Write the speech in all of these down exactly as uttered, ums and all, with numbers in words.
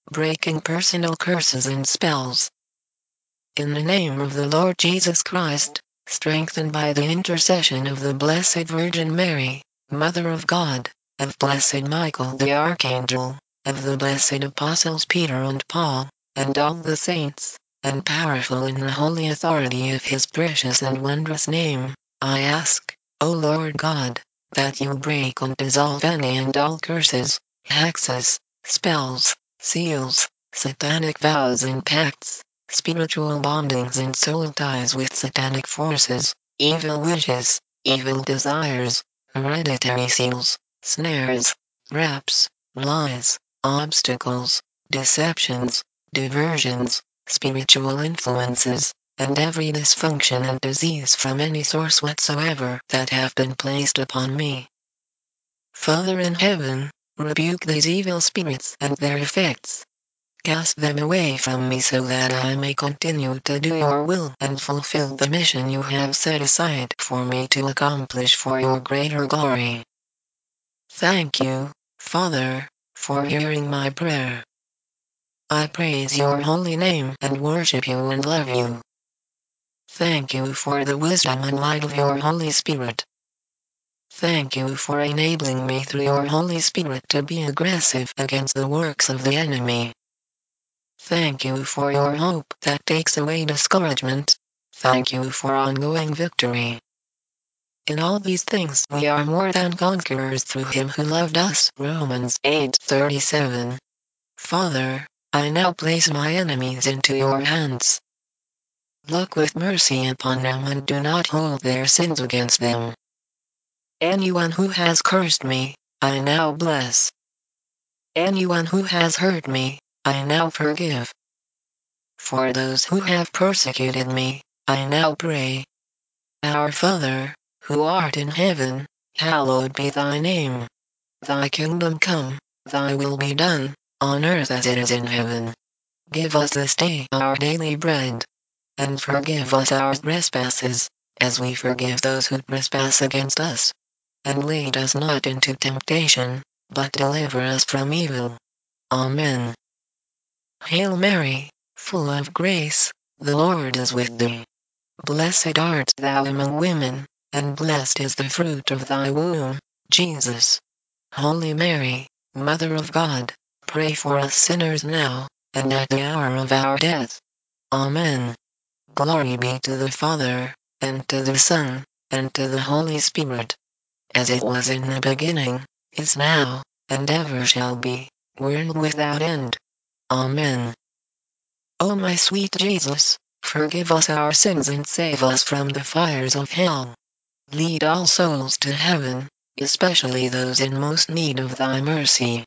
breaking personal curses and spells. In the name of the Lord Jesus Christ, strengthened by the intercession of the Blessed Virgin Mary, Mother of God, of Blessed Michael the Archangel, of the blessed Apostles Peter and Paul, and all the saints, and powerful in the holy authority of his precious and wondrous name, I ask, O Lord God, that you break and dissolve any and all curses, hexes, spells, seals, satanic vows and pacts, spiritual bondings and soul ties with satanic forces, evil wishes, evil desires, hereditary seals, snares, traps, lies, obstacles, deceptions, diversions, spiritual influences, and every dysfunction and disease from any source whatsoever that have been placed upon me. Father in heaven, rebuke these evil spirits and their effects. Cast them away from me so that I may continue to do your will and fulfill the mission you have set aside for me to accomplish for your greater glory. Thank you, Father, for hearing my prayer. I praise your holy name and worship you and love you. Thank you for the wisdom and light of your Holy Spirit. Thank you for enabling me through your Holy Spirit to be aggressive against the works of the enemy. Thank you for your hope that takes away discouragement. Thank you for ongoing victory. In all these things we are more than conquerors through him who loved us. Romans eight thirty-seven. Father, I now place my enemies into your hands. Look with mercy upon them and do not hold their sins against them. Anyone who has cursed me, I now bless. Anyone who has hurt me, I now forgive. For those who have persecuted me, I now pray. Our Father, who art in heaven, hallowed be thy name. Thy kingdom come, thy will be done, on earth as it is in heaven. Give us this day our daily bread. And forgive us our trespasses, as we forgive those who trespass against us. And lead us not into temptation, but deliver us from evil. Amen. Hail Mary, full of grace, the Lord is with thee. Blessed art thou among women, and blessed is the fruit of thy womb, Jesus. Holy Mary, Mother of God, pray for us sinners now, and at the hour of our death. Amen. Glory be to the Father, and to the Son, and to the Holy Spirit. As it was in the beginning, is now, and ever shall be, world without end. Amen. O my sweet Jesus, forgive us our sins and save us from the fires of hell. Lead all souls to heaven, especially those in most need of thy mercy.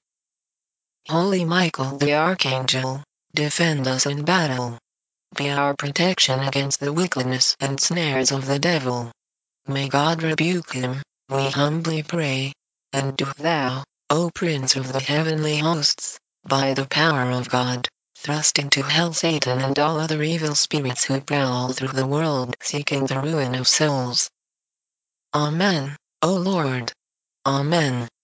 Holy Michael the Archangel, defend us in battle. Be our protection against the wickedness and snares of the devil. May God rebuke him, we humbly pray. And do thou, O Prince of the heavenly hosts, by the power of God, thrust into hell Satan and all other evil spirits who prowl through the world seeking the ruin of souls. Amen, O Lord. Amen.